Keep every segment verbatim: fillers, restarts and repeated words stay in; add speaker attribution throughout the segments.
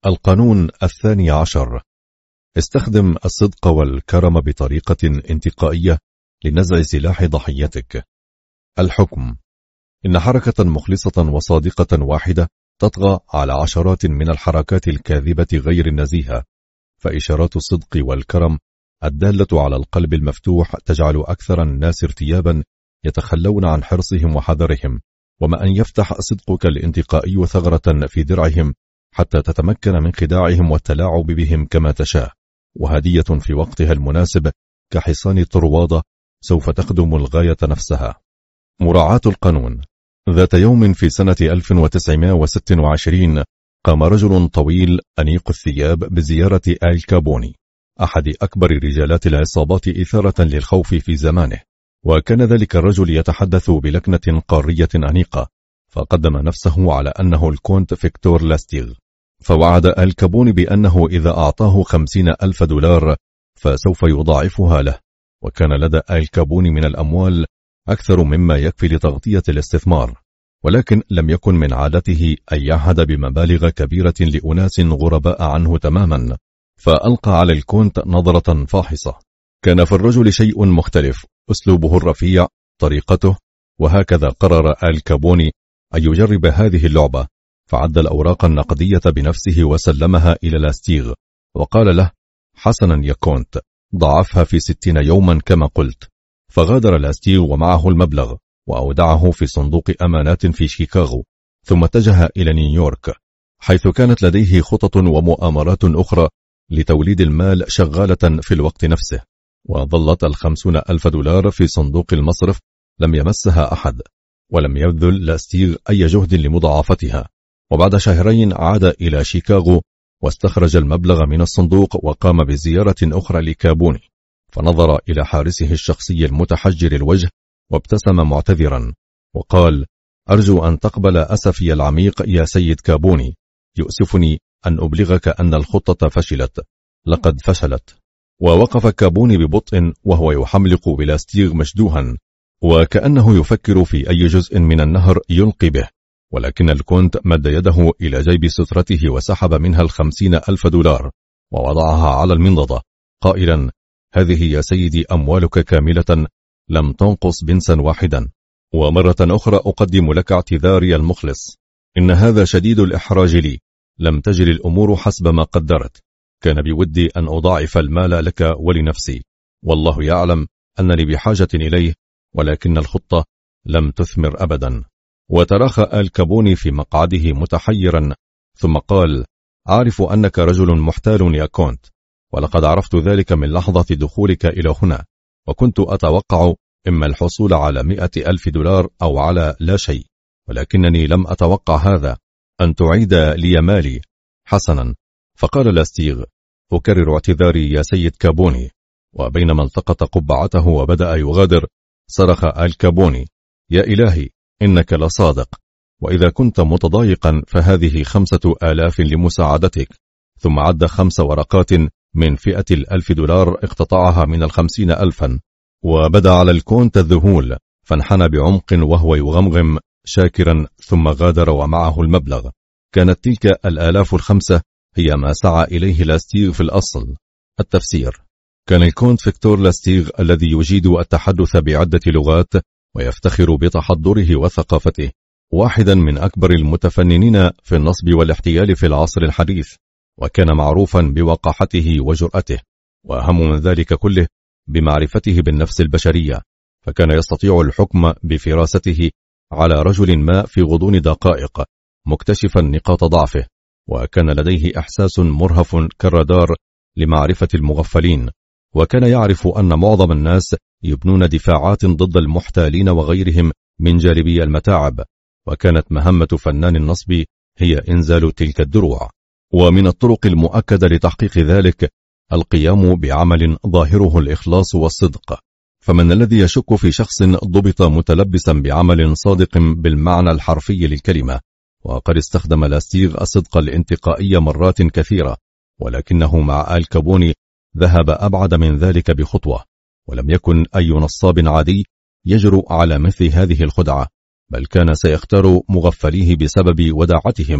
Speaker 1: القانون الثاني عشر: استخدم الصدق والكرم بطريقة انتقائية لنزع سلاح ضحيتك. الحكم: إن حركة مخلصة وصادقة واحدة تطغى على عشرات من الحركات الكاذبة غير النزيهة، فإشارات الصدق والكرم الدالة على القلب المفتوح تجعل أكثر الناس ارتيابا يتخلون عن حرصهم وحذرهم، وما أن يفتح صدقك الانتقائي ثغرة في درعهم حتى تتمكن من خداعهم والتلاعب بهم كما تشاء، وهدية في وقتها المناسب كحصان طروادة سوف تخدم الغاية نفسها. مراعاة القانون. ذات يوم في سنة ألف وتسعمائة وستة وعشرين قام رجل طويل أنيق الثياب بزيارة آل كابوني، أحد أكبر رجالات العصابات إثارة للخوف في زمانه، وكان ذلك الرجل يتحدث بلكنة قارية أنيقة، فقدم نفسه على أنه الكونت فيكتور لاستيغ، فوعد آل كابوني بأنه إذا أعطاه خمسين ألف دولار فسوف يضاعفها له، وكان لدى آل كابوني من الأموال أكثر مما يكفي لتغطية الاستثمار، ولكن لم يكن من عادته أن يعهد بمبالغ كبيرة لأناس غرباء عنه تماما، فألقى على الكونت نظرة فاحصة. كان في الرجل شيء مختلف، أسلوبه الرفيع، طريقته، وهكذا قرر آل كابوني أن يجرب هذه اللعبة، فعد الأوراق النقدية بنفسه وسلمها إلى لاستيغ وقال له: حسنا يا كونت، ضعفها في ستين يوما كما قلت. فغادر لاستيغ ومعه المبلغ وأودعه في صندوق أمانات في شيكاغو، ثم اتجه إلى نيويورك، حيث كانت لديه خطط ومؤامرات أخرى لتوليد المال شغالة في الوقت نفسه، وظلت الخمسون ألف دولار في صندوق المصرف لم يمسها أحد، ولم يبذل لاستيغ أي جهد لمضاعفتها. وبعد شهرين عاد إلى شيكاغو واستخرج المبلغ من الصندوق وقام بزيارة أخرى لكابوني، فنظر إلى حارسه الشخصي المتحجر الوجه وابتسم معتذرا وقال: أرجو أن تقبل أسفي العميق يا سيد كابوني، يؤسفني أن أبلغك أن الخطة فشلت، لقد فشلت. ووقف كابوني ببطء وهو يحملق بلاستيغ مشدوها، وكأنه يفكر في أي جزء من النهر يلقي به، ولكن الكونت مد يده إلى جيب سترته وسحب منها الخمسين ألف دولار ووضعها على المنضدة قائلا: هذه يا سيدي أموالك كاملة، لم تنقص بنسا واحدا، ومرة أخرى أقدم لك اعتذاري المخلص، إن هذا شديد الإحراج لي، لم تجري الأمور حسب ما قدرت، كان بودي أن أضاعف المال لك ولنفسي، والله يعلم أنني بحاجة إليه، ولكن الخطة لم تثمر أبدا. وتراخى آل كابوني في مقعده متحيرا، ثم قال: أعرف أنك رجل محتال يا كونت، ولقد عرفت ذلك من لحظة دخولك إلى هنا، وكنت أتوقع إما الحصول على مئة ألف دولار أو على لا شيء، ولكنني لم أتوقع هذا، أن تعيد لي مالي. حسنا. فقال لاستيغ: أكرر اعتذاري يا سيد كابوني. وبينما التقط قبعته وبدأ يغادر، صرخ آل كابوني: يا إلهي، إنك لصادق، وإذا كنت متضايقا فهذه خمسة آلاف لمساعدتك. ثم عد خمس ورقات من فئة الألف دولار اقتطعها من الخمسين ألفا، وبدأ على الكونت الذهول، فانحنى بعمق وهو يغمغم شاكرا، ثم غادر ومعه المبلغ. كانت تلك الآلاف الخمسة هي ما سعى إليه لاستيغ في الأصل. التفسير: كان الكونت فيكتور لاستيغ الذي يجيد التحدث بعدة لغات ويفتخر بتحضره وثقافته، واحدا من أكبر المتفننين في النصب والاحتيال في العصر الحديث، وكان معروفا بوقاحته وجرأته، وأهم من ذلك كله بمعرفته بالنفس البشرية، فكان يستطيع الحكم بفراسته على رجل ما في غضون دقائق، مكتشفا نقاط ضعفه، وكان لديه إحساس مرهف كالرادار لمعرفة المغفلين، وكان يعرف أن معظم الناس يبنون دفاعات ضد المحتالين وغيرهم من جالبي المتاعب، وكانت مهمة فنان النصب هي إنزال تلك الدروع. ومن الطرق المؤكدة لتحقيق ذلك القيام بعمل ظاهره الإخلاص والصدق، فمن الذي يشك في شخص ضبط متلبسا بعمل صادق بالمعنى الحرفي للكلمة؟ وقد استخدم لاستيغ الصدق الانتقائي مرات كثيرة، ولكنه مع آل كابوني ذهب أبعد من ذلك بخطوة، ولم يكن أي نصاب عادي يجرؤ على مثل هذه الخدعة، بل كان سيختار مغفليه بسبب وداعتهم،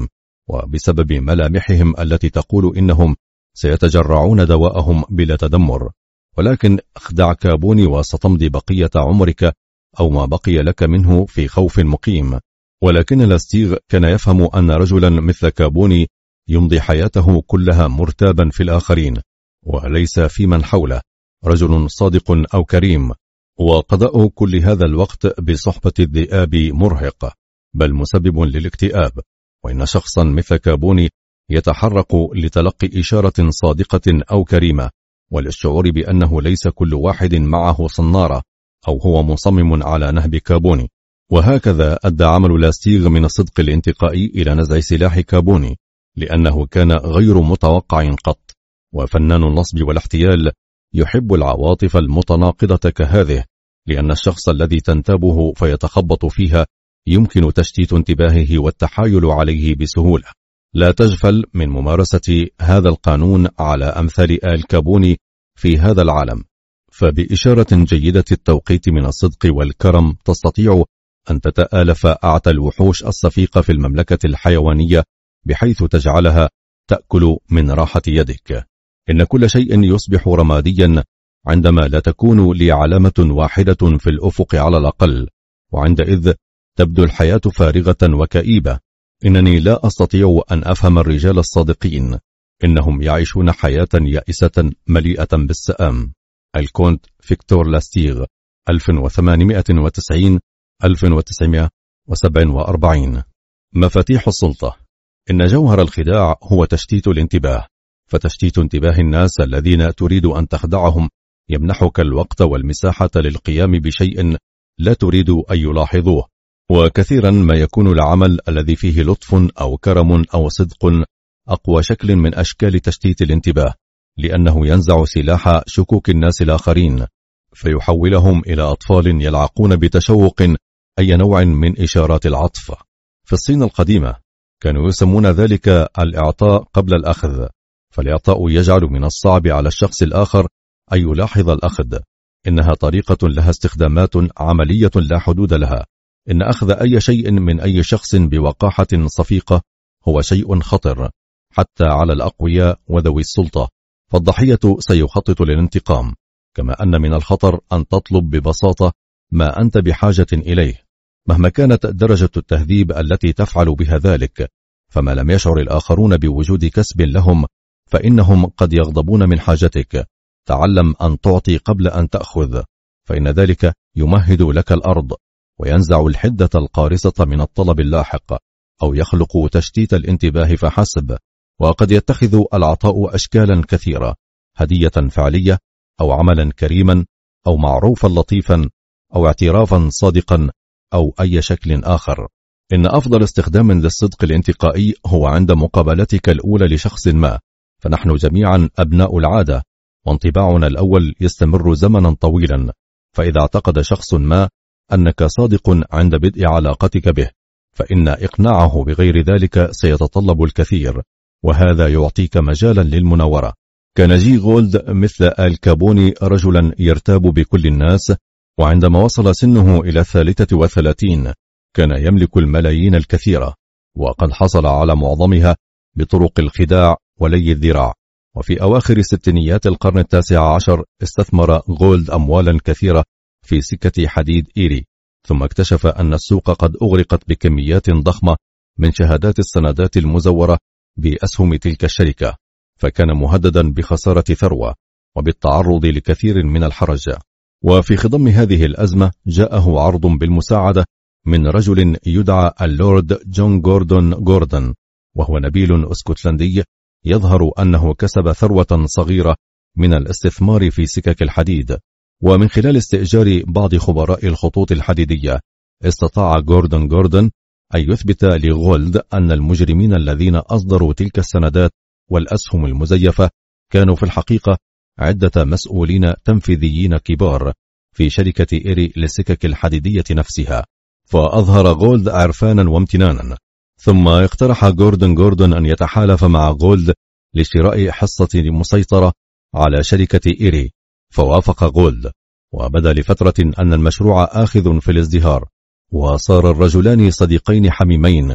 Speaker 1: وبسبب ملامحهم التي تقول إنهم سيتجرعون دواءهم بلا تدمر، ولكن اخدع كابوني وستمضي بقية عمرك أو ما بقي لك منه في خوف مقيم. ولكن لاستيغ كان يفهم أن رجلا مثل كابوني يمضي حياته كلها مرتابا في الآخرين وليس في من حوله رجل صادق أو كريم، وقضاء كل هذا الوقت بصحبة الذئاب مرهق بل مسبب للاكتئاب. وإن شخصا مثل كابوني يتحرك لتلقي إشارة صادقة أو كريمة وللشعور بأنه ليس كل واحد معه صنارة أو هو مصمم على نهب كابوني. وهكذا أدى عمل لاستيغ من الصدق الانتقائي إلى نزع سلاح كابوني، لأنه كان غير متوقع قط. وفنان النصب والاحتيال يحب العواطف المتناقضة كهذه، لأن الشخص الذي تنتابه فيتخبط فيها يمكن تشتيت انتباهه والتحايل عليه بسهولة. لا تجفل من ممارسة هذا القانون على أمثال آل كابوني في هذا العالم، فبإشارة جيدة التوقيت من الصدق والكرم تستطيع أن تتآلف أعتى الوحوش الصفيقة في المملكة الحيوانية بحيث تجعلها تأكل من راحة يدك. إن كل شيء يصبح رماديا عندما لا تكون لي علامة واحدة في الأفق على الأقل، وعندئذ تبدو الحياة فارغة وكئيبة. إنني لا أستطيع أن أفهم الرجال الصادقين، إنهم يعيشون حياة يائسة مليئة بالسآم. الكونت فيكتور لاستيغ ألف وثمانمائة وتسعين ألف وتسعمائة وسبعة وأربعين. مفاتيح السلطة. إن جوهر الخداع هو تشتيت الانتباه، فتشتيت انتباه الناس الذين تريد أن تخدعهم يمنحك الوقت والمساحة للقيام بشيء لا تريد أن يلاحظوه. وكثيرا ما يكون العمل الذي فيه لطف أو كرم أو صدق أقوى شكل من أشكال تشتيت الانتباه، لأنه ينزع سلاح شكوك الناس الآخرين فيحولهم إلى أطفال يلعقون بتشوق أي نوع من إشارات العطف. في الصين القديمة كانوا يسمون ذلك الإعطاء قبل الأخذ، فالإعطاء يجعل من الصعب على الشخص الآخر أن يلاحظ الأخذ. إنها طريقة لها استخدامات عملية لا حدود لها. إن أخذ أي شيء من أي شخص بوقاحة صفيقة هو شيء خطر حتى على الأقوياء وذوي السلطة، فالضحية سيخطط للانتقام، كما أن من الخطر أن تطلب ببساطة ما أنت بحاجة إليه مهما كانت درجة التهذيب التي تفعل بها ذلك. فما لم يشعر الآخرون بوجود كسب لهم فإنهم قد يغضبون من حاجتك. تعلم أن تعطي قبل أن تأخذ، فإن ذلك يمهد لك الأرض وينزع الحدة القارصة من الطلب اللاحق، أو يخلق تشتيت الانتباه فحسب. وقد يتخذ العطاء أشكالا كثيرة: هدية فعلية، أو عملا كريما، أو معروفا لطيفا، أو اعترافا صادقا، أو أي شكل آخر. إن أفضل استخدام للصدق الانتقائي هو عند مقابلتك الأولى لشخص ما، فنحن جميعا أبناء العادة، وانطباعنا الأول يستمر زمنا طويلا. فإذا اعتقد شخص ما أنك صادق عند بدء علاقتك به، فإن إقناعه بغير ذلك سيتطلب الكثير، وهذا يعطيك مجالا للمناورة. كان جي غولد مثل آل كابوني رجلا يرتاب بكل الناس، وعندما وصل سنه إلى الثالثة والثلاثين كان يملك الملايين الكثيرة، وقد حصل على معظمها بطرق الخداع ولي الذراع. وفي أواخر ستينيات القرن التاسع عشر استثمر غولد أموالا كثيرة في سكة حديد إيري، ثم اكتشف أن السوق قد أغرقت بكميات ضخمة من شهادات السندات المزورة بأسهم تلك الشركة، فكان مهددا بخسارة ثروة وبالتعرض لكثير من الحرج. وفي خضم هذه الأزمة جاءه عرض بالمساعدة من رجل يدعى اللورد جون غوردون غوردن، وهو نبيل اسكتلندي يظهر أنه كسب ثروة صغيرة من الاستثمار في سكك الحديد. ومن خلال استئجار بعض خبراء الخطوط الحديدية استطاع غوردون غوردن أن يثبت لغولد أن المجرمين الذين أصدروا تلك السندات والأسهم المزيفة كانوا في الحقيقة عدة مسؤولين تنفيذيين كبار في شركة إيري للسكك الحديدية نفسها. فأظهر غولد عرفانا وامتنانا، ثم اقترح غوردون غوردن أن يتحالف مع غولد لشراء حصة مسيطرة على شركة إيري، فوافق غولد، وبدا لفترة أن المشروع آخذ في الازدهار، وصار الرجلان صديقين حميمين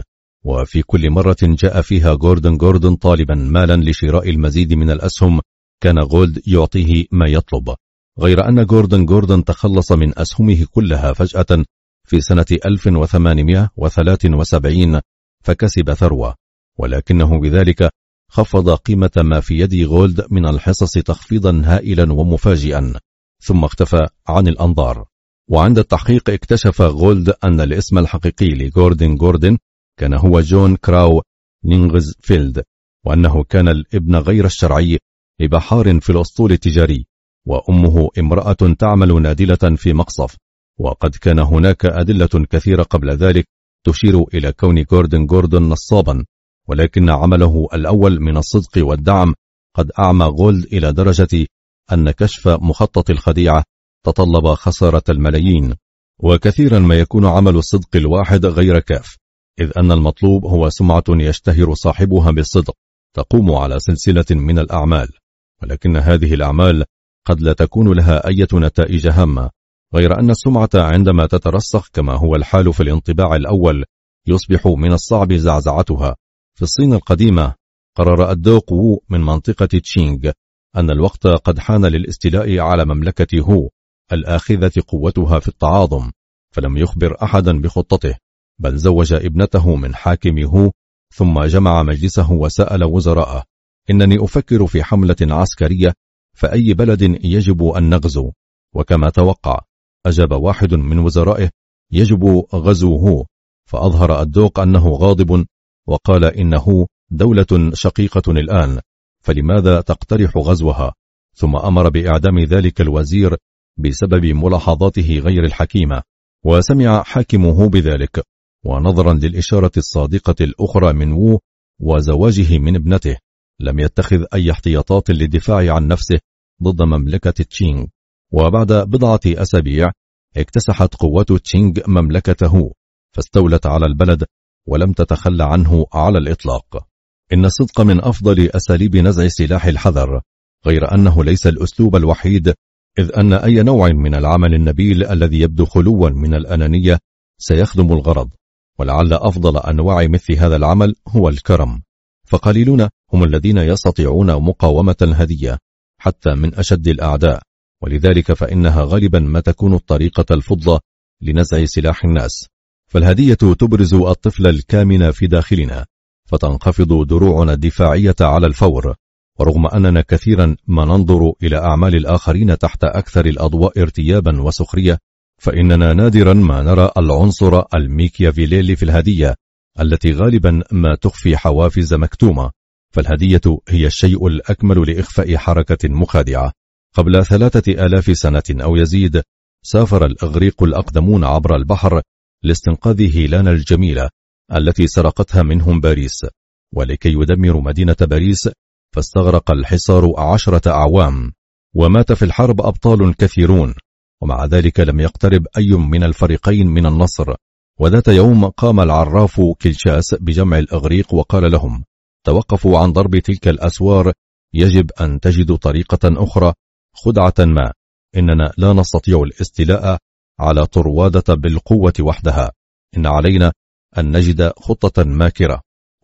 Speaker 1: وفي كل مرة جاء فيها غوردن غوردن طالبا مالا لشراء المزيد من الأسهم كان غولد يعطيه ما يطلب، غير أن غوردن غوردن تخلص من أسهمه كلها فجأة في سنة ألف وثمانمائة وثلاثة وسبعين فكسب ثروة، ولكنه بذلك خفض قيمة ما في يد غولد من الحصص تخفيضا هائلا ومفاجئا، ثم اختفى عن الأنظار. وعند التحقيق اكتشف غولد أن الاسم الحقيقي لغوردن غوردن كان هو جون كراو نينغز فيلد، وأنه كان الابن غير الشرعي لبحار في الأسطول التجاري، وأمه امرأة تعمل نادلة في مقصف. وقد كان هناك أدلة كثيرة قبل ذلك تشير إلى كون غوردن غوردن نصابا، ولكن عمله الأول من الصدق والدعم قد أعمى غولد إلى درجة أن كشف مخطط الخديعة تطلب خسارة الملايين. وكثيرا ما يكون عمل الصدق الواحد غير كاف، إذ أن المطلوب هو سمعة يشتهر صاحبها بالصدق تقوم على سلسلة من الأعمال، ولكن هذه الأعمال قد لا تكون لها أي نتائج هامة، غير أن السمعة عندما تترسخ كما هو الحال في الانطباع الأول يصبح من الصعب زعزعتها. في الصين القديمة قرر الدوق وو من منطقة تشينغ أن الوقت قد حان للاستيلاء على مملكة هو الآخذة قوتها في التعاظم، فلم يخبر أحدا بخطته، بل زوج ابنته من حاكم هو، ثم جمع مجلسه وسأل وزراءه: إنني أفكر في حملة عسكرية، فأي بلد يجب أن نغزو؟ وكما توقع أجاب واحد من وزرائه: يجب غزو هو. فأظهر الدوق أنه غاضب وقال: إنه دولة شقيقة الآن، فلماذا تقترح غزوها؟ ثم أمر بإعدام ذلك الوزير بسبب ملاحظاته غير الحكيمة. وسمع حاكمه بذلك، ونظرا للإشارة الصادقة الأخرى من وو وزواجه من ابنته لم يتخذ أي احتياطات للدفاع عن نفسه ضد مملكة تشينغ. وبعد بضعة أسابيع اكتسحت قوات تشينغ مملكته فاستولت على البلد ولم تتخلى عنه على الإطلاق. إن الصدق من أفضل أساليب نزع سلاح الحذر، غير أنه ليس الأسلوب الوحيد، إذ أن أي نوع من العمل النبيل الذي يبدو خلوا من الأنانية سيخدم الغرض، ولعل أفضل أنواع مثل هذا العمل هو الكرم، فقليلون هم الذين يستطيعون مقاومة الهدية حتى من أشد الأعداء، ولذلك فإنها غالبا ما تكون الطريقة الفضلى لنزع سلاح الناس. فالهدية تبرز الطفل الكامن في داخلنا، فتنخفض دروعنا الدفاعية على الفور، ورغم أننا كثيرا ما ننظر إلى أعمال الآخرين تحت أكثر الأضواء ارتيابا وسخرية، فإننا نادرا ما نرى العنصر الميكيافيلي في الهدية التي غالبا ما تخفي حوافز مكتومة. فالهدية هي الشيء الأكمل لإخفاء حركة مخادعة. قبل ثلاثة آلاف سنة أو يزيد سافر الإغريق الأقدمون عبر البحر لاستنقاذ هيلانا الجميلة التي سرقتها منهم باريس، ولكي يدمروا مدينة باريس فاستغرق الحصار عشرة أعوام، ومات في الحرب أبطال كثيرون، ومع ذلك لم يقترب أي من الفريقين من النصر. وذات يوم قام العراف كيلشاس بجمع الإغريق وقال لهم: توقفوا عن ضرب تلك الأسوار، يجب أن تجدوا طريقة أخرى، خدعة ما، إننا لا نستطيع الاستيلاء على طروادة بالقوة وحدها، إن علينا أن نجد خطة ماكرة.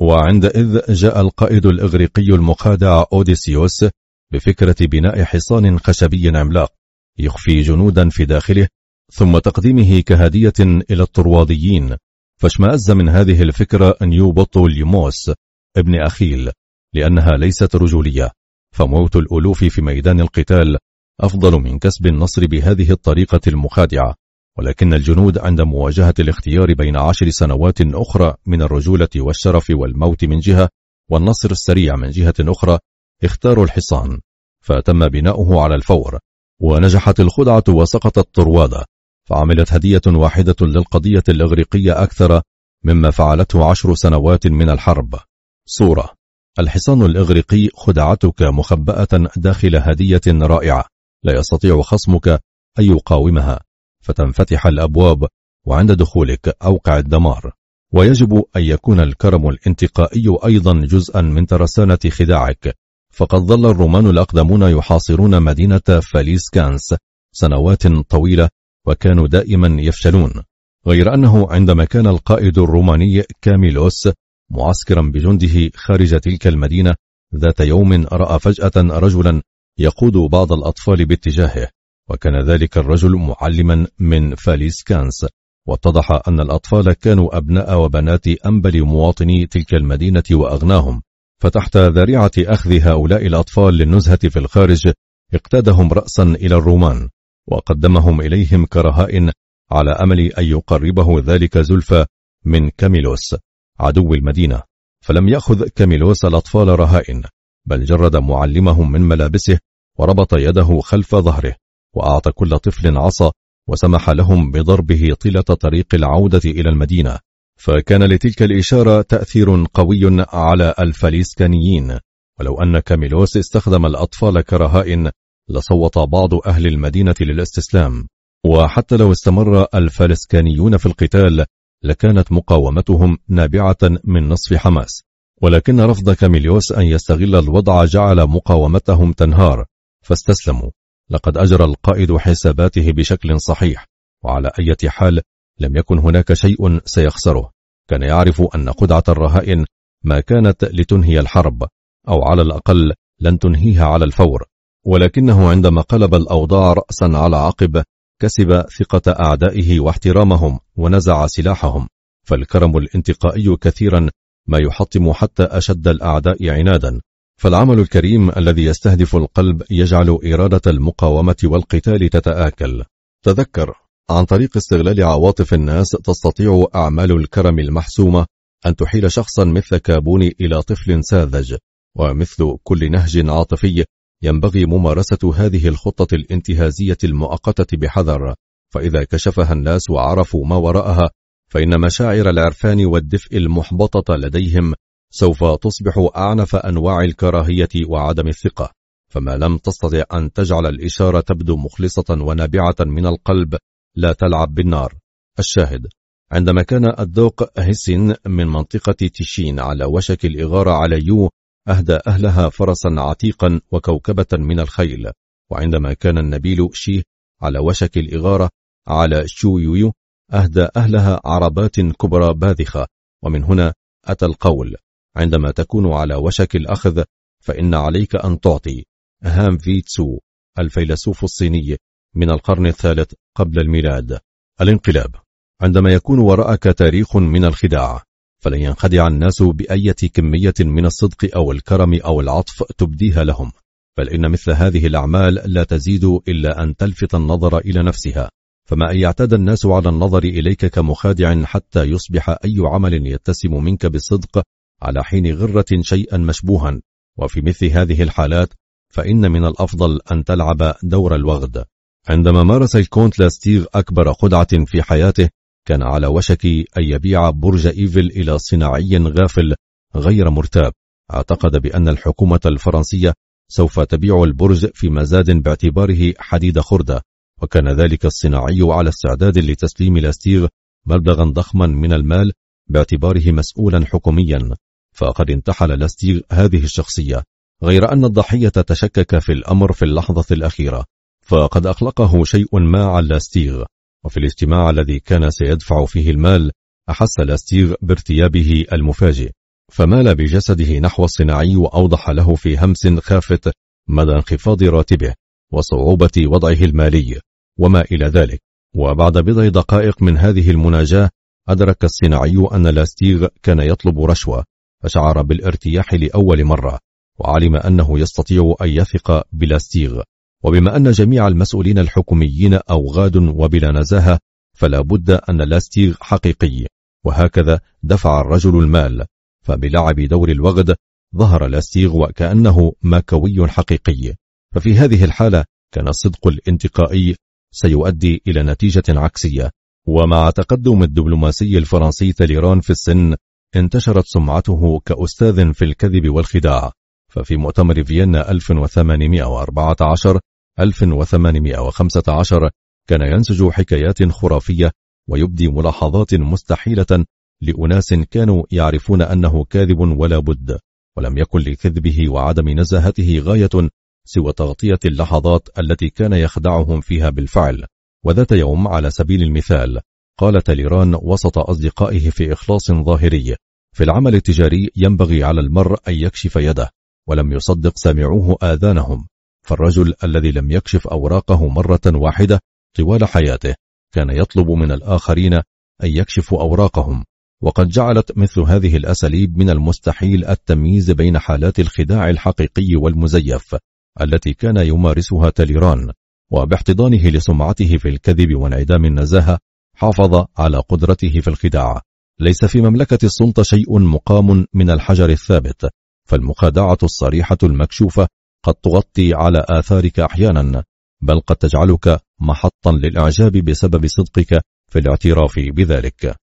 Speaker 1: وعندئذ جاء القائد الإغريقي المخادع أوديسيوس بفكرة بناء حصان خشبي عملاق يخفي جنودا في داخله، ثم تقديمه كهدية إلى الطرواديين. فاشمأز من هذه الفكرة نيوبطوليموس ابن أخيل، لأنها ليست رجولية، فموت الألوف في ميدان القتال أفضل من كسب النصر بهذه الطريقة المخادعة. ولكن الجنود عند مواجهة الاختيار بين عشر سنوات أخرى من الرجولة والشرف والموت من جهة، والنصر السريع من جهة أخرى، اختاروا الحصان، فتم بناؤه على الفور، ونجحت الخدعة وسقطت طروادة، فعملت هدية واحدة للقضية الإغريقية أكثر مما فعلته عشر سنوات من الحرب. صورة: الحصان الإغريقي خدعتك مخبأة داخل هدية رائعة لا يستطيع خصمك أن يقاومها، فتنفتح الأبواب، وعند دخولك أوقع الدمار. ويجب أن يكون الكرم الانتقائي أيضا جزءا من ترسانة خداعك، فقد ظل الرومان الأقدمون يحاصرون مدينة فاليسكانس سنوات طويلة، وكانوا دائما يفشلون، غير أنه عندما كان القائد الروماني كاميلوس معسكرا بجنده خارج تلك المدينة، ذات يوم رأى فجأة رجلا يقود بعض الأطفال باتجاهه، وكان ذلك الرجل معلما من فاليسكانس، واتضح أن الأطفال كانوا أبناء وبنات أنبل مواطني تلك المدينة وأغناهم. فتحت ذريعة أخذ هؤلاء الأطفال للنزهة في الخارج اقتادهم رأسا إلى الرومان، وقدمهم إليهم كرهائن على أمل أن يقربه ذلك زلفى من كاميلوس عدو المدينة. فلم يأخذ كاميلوس الأطفال رهائن، بل جرد معلمهم من ملابسه وربط يده خلف ظهره، وأعطى كل طفل عصا وسمح لهم بضربه طيلة طريق العودة إلى المدينة. فكان لتلك الإشارة تأثير قوي على الفاليسكانيين، ولو أن كاميلوس استخدم الأطفال كرهائن لصوت بعض أهل المدينة للاستسلام. وحتى لو استمر الفاليسكانيون في القتال لكانت مقاومتهم نابعة من نصف حماس، ولكن رفض كاميلوس أن يستغل الوضع جعل مقاومتهم تنهار فاستسلموا. لقد أجرى القائد حساباته بشكل صحيح، وعلى أي حال لم يكن هناك شيء سيخسره. كان يعرف أن قدعة الرهائن ما كانت لتنهي الحرب، أو على الأقل لن تنهيها على الفور، ولكنه عندما قلب الأوضاع رأسا على عقب كسب ثقة أعدائه واحترامهم ونزع سلاحهم. فالكرم الانتقائي كثيرا ما يحطم حتى أشد الأعداء عنادا، فالعمل الكريم الذي يستهدف القلب يجعل إرادة المقاومة والقتال تتآكل. تذكر، عن طريق استغلال عواطف الناس تستطيع أعمال الكرم المحسومة أن تحيل شخصا مثل كابوني إلى طفل ساذج. ومثل كل نهج عاطفي ينبغي ممارسة هذه الخطة الانتهازية المؤقتة بحذر، فإذا كشفها الناس وعرفوا ما وراءها فإن مشاعر العرفان والدفء المحبطة لديهم سوف تصبح أعنف أنواع الكراهية وعدم الثقة. فما لم تستطع أن تجعل الإشارة تبدو مخلصة ونابعة من القلب لا تلعب بالنار. الشاهد، عندما كان الدوق هيسين من منطقة تيشين على وشك الإغارة على يو أهدى أهلها فرسا عتيقا وكوكبة من الخيل، وعندما كان النبيل شيه على وشك الإغارة على شو يويو أهدى أهلها عربات كبرى باذخة. ومن هنا أتى القول: عندما تكون على وشك الأخذ فإن عليك أن تعطي. هام في تسو الفيلسوف الصيني من القرن الثالث قبل الميلاد. الانقلاب، عندما يكون وراءك تاريخ من الخداع فلن ينخدع الناس بأية كمية من الصدق أو الكرم أو العطف تبديها لهم، بل إن مثل هذه الأعمال لا تزيد إلا أن تلفت النظر إلى نفسها. فما أن يعتاد الناس على النظر إليك كمخادع حتى يصبح أي عمل يتسم منك بالصدق على حين غرة شيئا مشبوها. وفي مثل هذه الحالات فإن من الأفضل أن تلعب دور الوغد. عندما مارس الكونت لاستيغ أكبر خدعة في حياته كان على وشك أن يبيع برج إيفل إلى صناعي غافل غير مرتاب اعتقد بأن الحكومة الفرنسية سوف تبيع البرج في مزاد باعتباره حديد خردة، وكان ذلك الصناعي على استعداد لتسليم لاستيغ مبلغا ضخما من المال باعتباره مسؤولا حكوميا. فقد انتحل لاستيغ هذه الشخصية، غير أن الضحية تشكك في الأمر في اللحظة الأخيرة، فقد أقلقه شيء ما عن لاستيغ. وفي الاجتماع الذي كان سيدفع فيه المال أحس لاستيغ بارتيابه المفاجئ، فمال بجسده نحو الصناعي وأوضح له في همس خافت مدى انخفاض راتبه وصعوبة وضعه المالي وما إلى ذلك. وبعد بضع دقائق من هذه المناجاة أدرك الصناعي أن لاستيغ كان يطلب رشوة، فشعر بالارتياح لأول مرة وعلم أنه يستطيع أن يثق بلاستيغ. وبما أن جميع المسؤولين الحكوميين أوغاد وبلا نزاهة فلا بد أن لاستيغ حقيقي، وهكذا دفع الرجل المال. فبلعب دور الوغد ظهر لاستيغ وكأنه ماكوي حقيقي. ففي هذه الحالة كان الصدق الانتقائي سيؤدي إلى نتيجة عكسية. ومع تقدم الدبلوماسي الفرنسي تاليران في السن انتشرت سمعته كأستاذ في الكذب والخداع. ففي مؤتمر فيينا ألف وثمانمائة وأربعة عشر ألف وثمانمائة وخمسة عشر كان ينسج حكايات خرافية ويبدي ملاحظات مستحيلة لأناس كانوا يعرفون أنه كاذب ولا بد، ولم يكن لكذبه وعدم نزاهته غاية سوى تغطية اللحظات التي كان يخدعهم فيها بالفعل. وذات يوم على سبيل المثال قال تاليران وسط أصدقائه في إخلاص ظاهري: في العمل التجاري ينبغي على المرء أن يكشف يده، ولم يصدق سامعوه آذانهم، فالرجل الذي لم يكشف أوراقه مرة واحدة طوال حياته كان يطلب من الآخرين أن يكشفوا أوراقهم. وقد جعلت مثل هذه الأساليب من المستحيل التمييز بين حالات الخداع الحقيقي والمزيف التي كان يمارسها تاليران، وباحتضانه لسمعته في الكذب وانعدام النزاهة حافظ على قدرته في الخداع. ليس في مملكة السلطة شيء مقام من الحجر الثابت، فالمخادعة الصريحة المكشوفة قد تغطي على آثارك أحيانا، بل قد تجعلك محطا للإعجاب بسبب صدقك في الاعتراف بذلك.